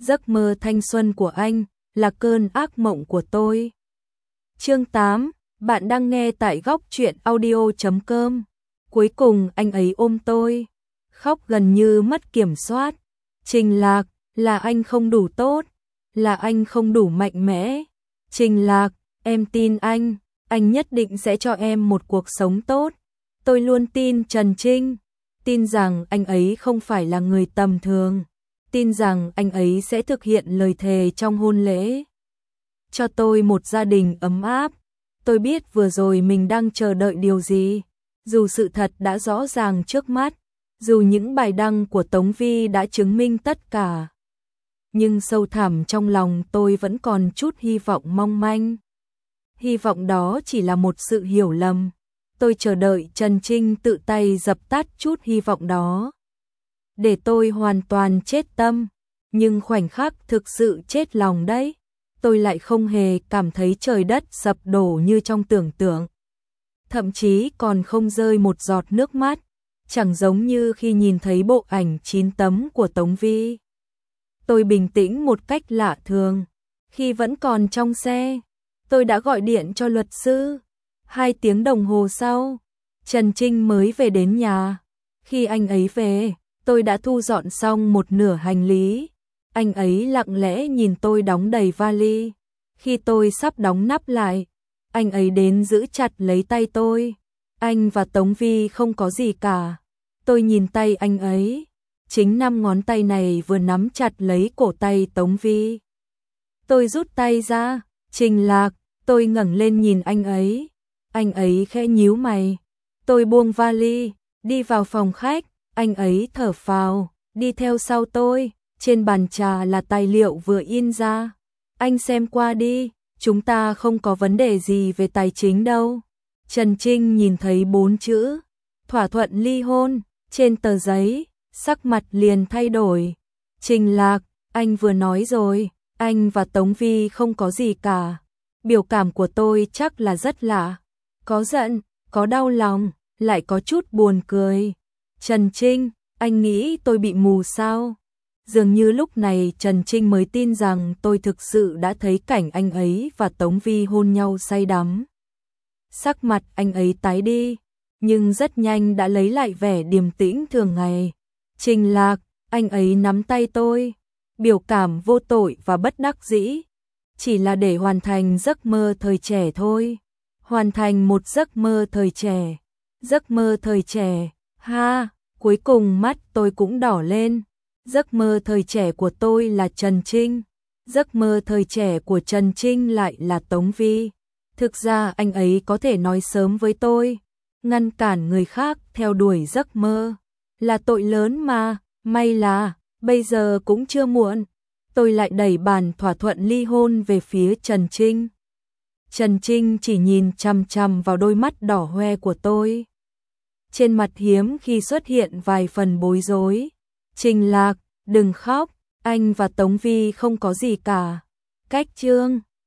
giấc mơ thanh xuân của anh là cơn ác mộng của tôi. Chương 8, bạn đang nghe tại góc truyện audio.com. Cuối cùng anh ấy ôm tôi, khóc gần như mất kiểm soát. Trình Lạc, là anh không đủ tốt, là anh không đủ mạnh mẽ. Trình Lạc, em tin anh nhất định sẽ cho em một cuộc sống tốt. Tôi luôn tin Trần Trinh, tin rằng anh ấy không phải là người tầm thường, tin rằng anh ấy sẽ thực hiện lời thề trong hôn lễ. Cho tôi một gia đình ấm áp. Tôi biết vừa rồi mình đang chờ đợi điều gì, dù sự thật đã rõ ràng trước mắt, dù những bài đăng của Tống Vi đã chứng minh tất cả. Nhưng sâu thẳm trong lòng tôi vẫn còn chút hy vọng mong manh. Hy vọng đó chỉ là một sự hiểu lầm. Tôi chờ đợi Trần Trinh tự tay dập tắt chút hy vọng đó, để tôi hoàn toàn chết tâm. Nhưng khoảnh khắc thực sự chết lòng đấy, tôi lại không hề cảm thấy trời đất sập đổ như trong tưởng tượng. Thậm chí còn không rơi một giọt nước mắt, chẳng giống như khi nhìn thấy bộ ảnh 9 tấm của Tống Vi. Tôi bình tĩnh một cách lạ thường. Khi vẫn còn trong xe, tôi đã gọi điện cho luật sư. 2 tiếng đồng hồ sau, Trần Trinh mới về đến nhà. Khi anh ấy về, tôi đã thu dọn xong một nửa hành lý. Anh ấy lặng lẽ nhìn tôi đóng đầy vali. Khi tôi sắp đóng nắp lại, anh ấy đến giữ chặt lấy tay tôi. Anh và Tống Vi không có gì cả. Tôi nhìn tay anh ấy, chính 5 ngón tay này vừa nắm chặt lấy cổ tay Tống Vi. Tôi rút tay ra. Trình Lạc, tôi ngẩng lên nhìn anh ấy. Anh ấy khẽ nhíu mày. Tôi buông vali, đi vào phòng khách. Anh ấy thở phào, đi theo sau tôi. Trên bàn trà là tài liệu vừa in ra. Anh xem qua đi, chúng ta không có vấn đề gì về tài chính đâu. Trần Trinh nhìn thấy 4 chữ thỏa thuận ly hôn trên tờ giấy, sắc mặt liền thay đổi. Trình Lạc, anh vừa nói rồi, anh và Tống Vi không có gì cả. Biểu cảm của tôi chắc là rất lạ, có giận, có đau lòng, lại có chút buồn cười. Trần Trinh, anh nghĩ tôi bị mù sao? Dường như lúc này Trần Trinh mới tin rằng tôi thực sự đã thấy cảnh anh ấy và Tống Vi hôn nhau say đắm. Sắc mặt anh ấy tái đi, nhưng rất nhanh đã lấy lại vẻ điềm tĩnh thường ngày. Trình Lạc, anh ấy nắm tay tôi, biểu cảm vô tội và bất đắc dĩ. Chỉ là để hoàn thành giấc mơ thời trẻ thôi. Hoàn thành một giấc mơ thời trẻ. Giấc mơ thời trẻ, ha, cuối cùng mắt tôi cũng đỏ lên. Giấc mơ thời trẻ của tôi là Trần Trinh. Giấc mơ thời trẻ của Trần Trinh lại là Tống Vi. Thực ra anh ấy có thể nói sớm với tôi. Ngăn cản người khác theo đuổi giấc mơ là tội lớn mà. May là bây giờ cũng chưa muộn. Tôi lại đẩy bản thỏa thuận ly hôn về phía Trần Trinh. Trần Trinh chỉ nhìn chằm chằm vào đôi mắt đỏ hoe của tôi. Trên mặt hiếm khi xuất hiện vài phần bối rối. Trình Lạc, đừng khóc, anh và Tống Vi không có gì cả. Cách chương